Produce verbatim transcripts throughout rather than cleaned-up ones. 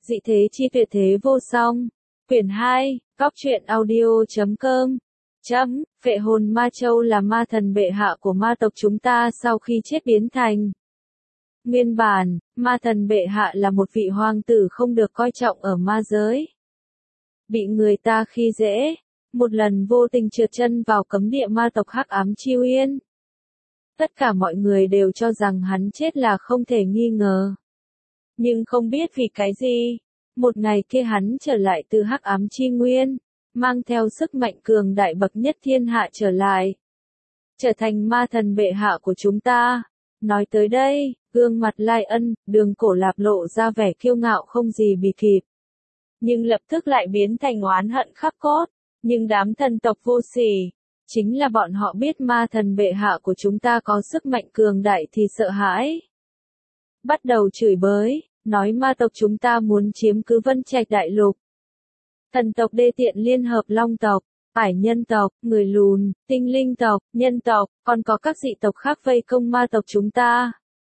Dị thế chi tuyệt thế vô song. Quyển hai, Cóc truyện audio chấm com. Chấm, Phệ hồn Ma Châu là ma thần bệ hạ của ma tộc chúng ta sau khi chết biến thành. Nguyên bản, ma thần bệ hạ là một vị hoàng tử không được coi trọng ở ma giới. Bị người ta khi dễ, một lần vô tình trượt chân vào cấm địa ma tộc Hắc Ám Chi Uyên. Tất cả mọi người đều cho rằng hắn chết là không thể nghi ngờ. Nhưng không biết vì cái gì, một ngày kia hắn trở lại từ Hắc Ám Chi Nguyên, mang theo sức mạnh cường đại bậc nhất thiên hạ trở lại. Trở thành ma thần bệ hạ của chúng ta. Nói tới đây, gương mặt Lai Ân, Đường Cổ Lạp lộ ra vẻ kiêu ngạo không gì bì kịp. Nhưng lập tức lại biến thành oán hận khắc cốt. Nhưng đám thần tộc vô sỉ, chính là bọn họ biết ma thần bệ hạ của chúng ta có sức mạnh cường đại thì sợ hãi. Bắt đầu chửi bới, nói ma tộc chúng ta muốn chiếm cứ Vân Trạch Đại Lục. Thần tộc đê tiện liên hợp Long tộc, Ải nhân tộc, người lùn, tinh linh tộc, nhân tộc, còn có các dị tộc khác vây công ma tộc chúng ta.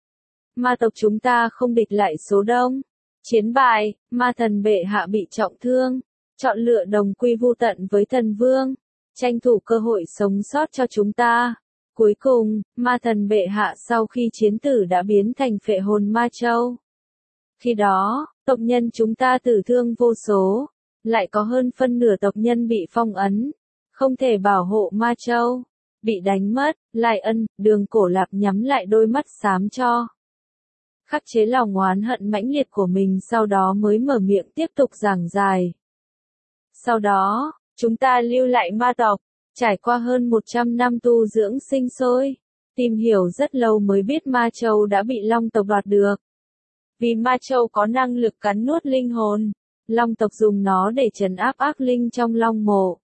Ma tộc chúng ta không địch lại số đông. Chiến bại, ma thần bệ hạ bị trọng thương, chọn lựa đồng quy vu tận với thần vương, tranh thủ cơ hội sống sót cho chúng ta. Cuối cùng, ma thần bệ hạ sau khi chiến tử đã biến thành Phệ hồn Ma Châu. Khi đó, tộc nhân chúng ta tử thương vô số, lại có hơn phân nửa tộc nhân bị phong ấn, không thể bảo hộ Ma Châu, bị đánh mất. Lai Ân, Đường Cổ Lạp nhắm lại đôi mắt xám cho. Khắc chế lòng oán hận mãnh liệt của mình, sau đó mới mở miệng tiếp tục giảng giải. Sau đó, chúng ta lưu lại ma tộc, trải qua hơn một trăm năm tu dưỡng sinh sôi, tìm hiểu rất lâu mới biết Ma Châu đã bị Long tộc đoạt được. Vì Ma Châu có năng lực cắn nuốt linh hồn, Long tộc dùng nó để trấn áp ác linh trong Long mộ.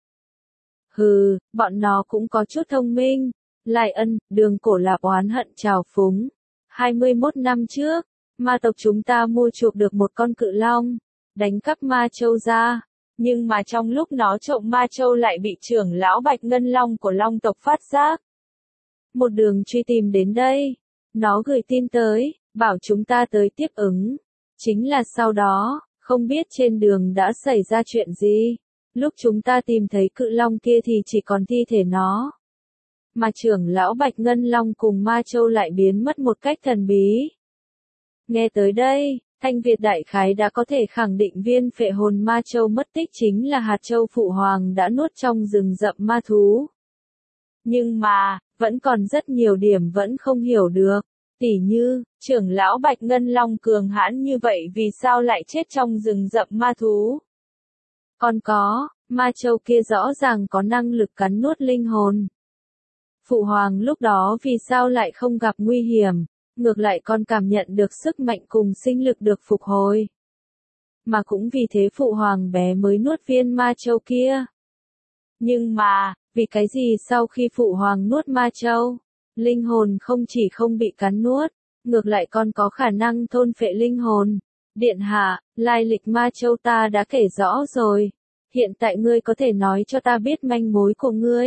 Hừ, bọn nó cũng có chút thông minh. Lai Ân, Đường Cổ Lạp oán hận trào phúng. hai mươi mốt năm trước, ma tộc chúng ta mua chuộc được một con cự long, đánh cắp Ma Châu ra. Nhưng mà trong lúc nó trộm Ma Châu lại bị trưởng lão Bạch Ngân Long của Long tộc phát giác. Một đường truy tìm đến đây, nó gửi tin tới, bảo chúng ta tới tiếp ứng. Chính là sau đó, không biết trên đường đã xảy ra chuyện gì. Lúc chúng ta tìm thấy cự long kia thì chỉ còn thi thể nó. Mà trưởng lão Bạch Ngân Long cùng Ma Châu lại biến mất một cách thần bí. Nghe tới đây, Thanh Việt đại khái đã có thể khẳng định viên Phệ hồn Ma Châu mất tích chính là hạt châu phụ hoàng đã nuốt trong rừng rậm ma thú. Nhưng mà, vẫn còn rất nhiều điểm vẫn không hiểu được. Tỉ như, trưởng lão Bạch Ngân Long cường hãn như vậy vì sao lại chết trong rừng rậm ma thú? Còn có, Ma Châu kia rõ ràng có năng lực cắn nuốt linh hồn. Phụ hoàng lúc đó vì sao lại không gặp nguy hiểm, ngược lại còn cảm nhận được sức mạnh cùng sinh lực được phục hồi. Mà cũng vì thế phụ hoàng bé mới nuốt viên Ma Châu kia. Nhưng mà, vì cái gì sau khi phụ hoàng nuốt Ma Châu, linh hồn không chỉ không bị cắn nuốt, ngược lại còn có khả năng thôn phệ linh hồn. Điện hạ, lai lịch Ma Châu ta đã kể rõ rồi. Hiện tại ngươi có thể nói cho ta biết manh mối của ngươi.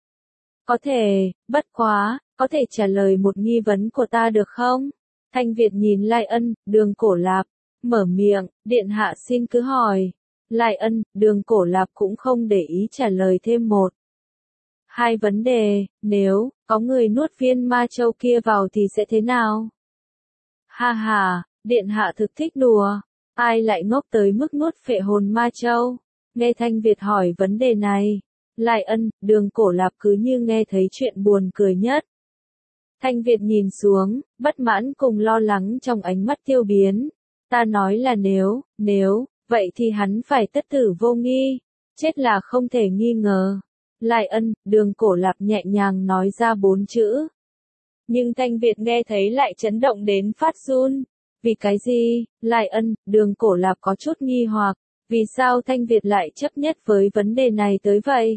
Có thể, bất quá, có thể trả lời một nghi vấn của ta được không? Thanh Việt nhìn Lai Ân, Đường Cổ Lạp, mở miệng, điện hạ xin cứ hỏi. Lai Ân, Đường Cổ Lạp cũng không để ý trả lời thêm một. Hai vấn đề, nếu, có người nuốt viên Ma Châu kia vào thì sẽ thế nào? Ha ha, điện hạ thực thích đùa, ai lại ngốc tới mức nuốt Phệ hồn Ma Châu? Nghe Thanh Việt hỏi vấn đề này, Lai Ân, Đường Cổ Lạp cứ như nghe thấy chuyện buồn cười nhất. Thanh Việt nhìn xuống, bất mãn cùng lo lắng trong ánh mắt tiêu biến. Ta nói là nếu, nếu, vậy thì hắn phải tất tử vô nghi, chết là không thể nghi ngờ. Lai Ân, Đường Cổ Lạp nhẹ nhàng nói ra bốn chữ. Nhưng Thanh Việt nghe thấy lại chấn động đến phát run. Vì cái gì? Lai Ân, Đường Cổ Lạp có chút nghi hoặc. Vì sao Thanh Việt lại chấp nhất với vấn đề này tới vậy?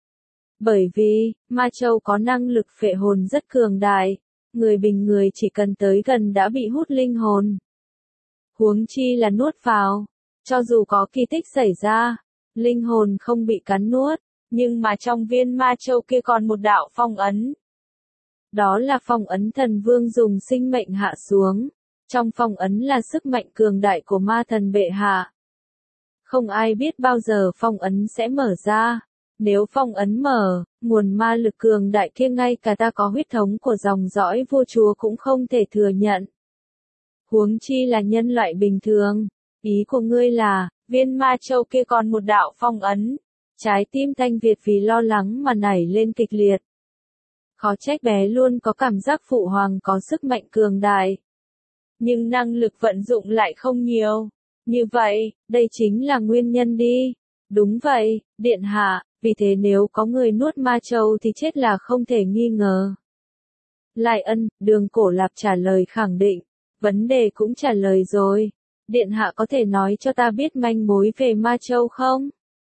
Bởi vì, Ma Châu có năng lực phệ hồn rất cường đại. Người bình người chỉ cần tới gần đã bị hút linh hồn. Huống chi là nuốt vào. Cho dù có kỳ tích xảy ra, linh hồn không bị cắn nuốt, nhưng mà trong viên Ma Châu kia còn một đạo phong ấn. Đó là phong ấn thần vương dùng sinh mệnh hạ xuống. Trong phong ấn là sức mạnh cường đại của ma thần bệ hạ. Không ai biết bao giờ phong ấn sẽ mở ra. Nếu phong ấn mở, nguồn ma lực cường đại kia ngay cả ta có huyết thống của dòng dõi vua chúa cũng không thể thừa nhận. Huống chi là nhân loại bình thường. Ý của ngươi là, viên ma châu kia còn một đạo phong ấn. Trái tim Thanh Việt vì lo lắng mà nảy lên kịch liệt. Khó trách bé luôn có cảm giác phụ hoàng có sức mạnh cường đại. Nhưng năng lực vận dụng lại không nhiều. Như vậy, đây chính là nguyên nhân đi. Đúng vậy, điện hạ, vì thế nếu có người nuốt ma châu thì chết là không thể nghi ngờ. Lai Ân, Đường Cổ Lạp trả lời khẳng định. Vấn đề cũng trả lời rồi. Điện hạ có thể nói cho ta biết manh mối về ma châu không?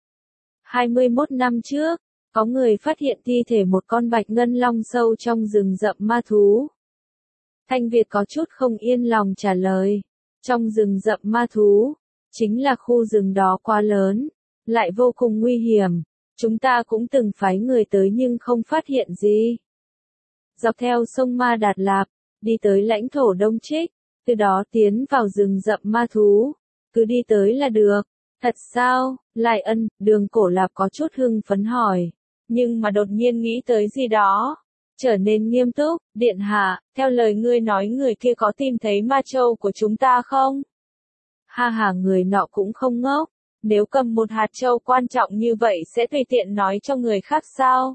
hai mươi mốt năm trước, có người phát hiện thi thể một con bạch ngân long sâu trong rừng rậm ma thú. Thanh Việt có chút không yên lòng trả lời. Trong rừng rậm ma thú, chính là khu rừng đó quá lớn, lại vô cùng nguy hiểm. Chúng ta cũng từng phái người tới nhưng không phát hiện gì. Dọc theo sông Ma Đạt Lạp, đi tới lãnh thổ Đông Trích, từ đó tiến vào rừng rậm ma thú. Cứ đi tới là được. Thật sao? Lai Ân, Đường Cổ Lạp có chút hưng phấn hỏi. Nhưng mà đột nhiên nghĩ tới gì đó. Trở nên nghiêm túc, điện hạ, theo lời ngươi nói người kia có tìm thấy ma châu của chúng ta không? Ha ha, người nọ cũng không ngốc. Nếu cầm một hạt châu quan trọng như vậy sẽ tùy tiện nói cho người khác sao?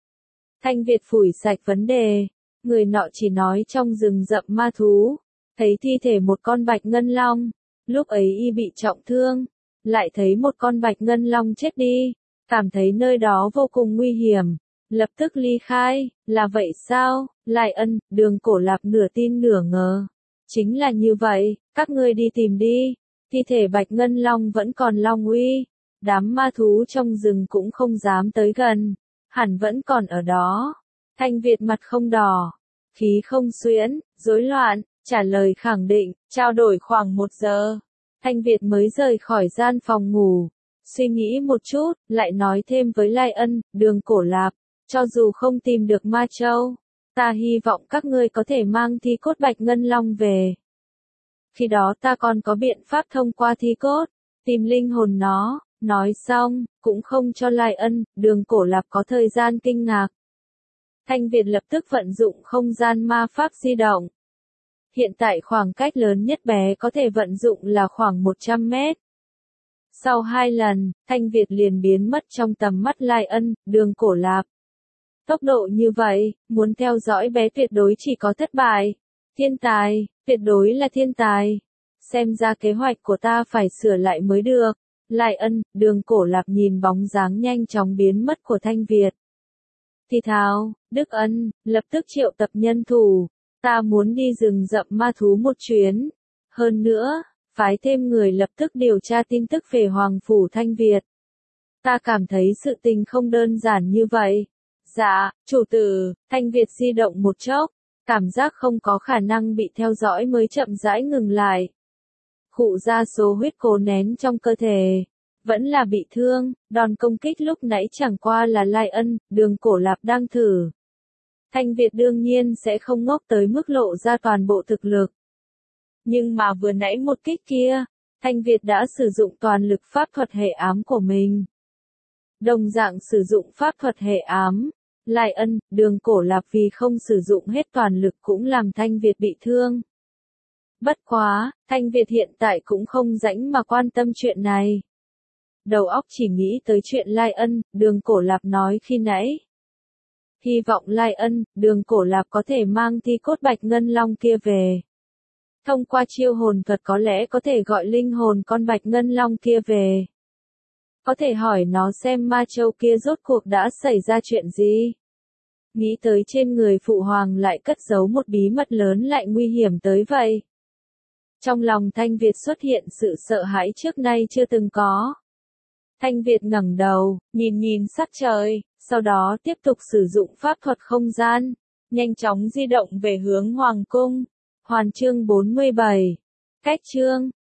Thanh Việt phủi sạch vấn đề. Người nọ chỉ nói trong rừng rậm ma thú. Thấy thi thể một con bạch ngân long. Lúc ấy y bị trọng thương. Lại thấy một con bạch ngân long chết đi. Cảm thấy nơi đó vô cùng nguy hiểm. Lập tức ly khai. Là vậy sao? Lai Ân, Đường Cổ Lạp nửa tin nửa ngờ. Chính là như vậy, các ngươi đi tìm đi. Thi thể bạch ngân long vẫn còn long uy. Đám ma thú trong rừng cũng không dám tới gần. Hẳn vẫn còn ở đó. Thanh Việt mặt không đỏ. Khí không xuyễn, rối loạn, trả lời khẳng định, trao đổi khoảng một giờ. Thanh Việt mới rời khỏi gian phòng ngủ. Suy nghĩ một chút, lại nói thêm với Lai Ân, Đường Cổ Lạp. Cho dù không tìm được ma châu, ta hy vọng các ngươi có thể mang thi cốt bạch ngân long về. Khi đó ta còn có biện pháp thông qua thi cốt, tìm linh hồn nó. Nói xong, cũng không cho Lai Ân, Đường Cổ Lạp có thời gian kinh ngạc. Thanh Việt lập tức vận dụng không gian ma pháp di động. Hiện tại khoảng cách lớn nhất bé có thể vận dụng là khoảng một trăm mét. Sau hai lần, Thanh Việt liền biến mất trong tầm mắt Lai Ân, Đường Cổ Lạp. Tốc độ như vậy, muốn theo dõi bé tuyệt đối chỉ có thất bại. Thiên tài, tuyệt đối là thiên tài. Xem ra kế hoạch của ta phải sửa lại mới được. Lai Ân, Đường Cổ Lạp nhìn bóng dáng nhanh chóng biến mất của Thanh Việt. Thì thào, Đức Ân, lập tức triệu tập nhân thủ. Ta muốn đi rừng rậm ma thú một chuyến. Hơn nữa, phái thêm người lập tức điều tra tin tức về Hoàng Phủ Thanh Việt. Ta cảm thấy sự tình không đơn giản như vậy. Dạ, chủ tử, Thanh Việt di động một chốc. Cảm giác không có khả năng bị theo dõi mới chậm rãi ngừng lại. Khụ ra số huyết cố nén trong cơ thể. Vẫn là bị thương, đòn công kích lúc nãy chẳng qua là Lai Ân, Đường Cổ Lạp đang thử. Thanh Việt đương nhiên sẽ không ngốc tới mức lộ ra toàn bộ thực lực. Nhưng mà vừa nãy một kích kia, Thanh Việt đã sử dụng toàn lực pháp thuật hệ ám của mình. Đồng dạng sử dụng pháp thuật hệ ám, Lai Ân, Đường Cổ Lạp vì không sử dụng hết toàn lực cũng làm Thanh Việt bị thương. Bất quá, Thanh Việt hiện tại cũng không rảnh mà quan tâm chuyện này. Đầu óc chỉ nghĩ tới chuyện Lai Ân, Đường Cổ Lạp nói khi nãy. Hy vọng Lai Ân, Đường Cổ Lạp có thể mang thi cốt bạch ngân long kia về. Thông qua chiêu hồn thuật có lẽ có thể gọi linh hồn con bạch ngân long kia về. Có thể hỏi nó xem ma châu kia rốt cuộc đã xảy ra chuyện gì. Nghĩ tới trên người phụ hoàng lại cất giấu một bí mật lớn lại nguy hiểm tới vậy. Trong lòng Thanh Việt xuất hiện sự sợ hãi trước nay chưa từng có. Thanh Việt ngẩng đầu, nhìn nhìn sắc trời, sau đó tiếp tục sử dụng pháp thuật không gian, nhanh chóng di động về hướng Hoàng cung. Hoàn chương bốn mươi bảy. Cách chương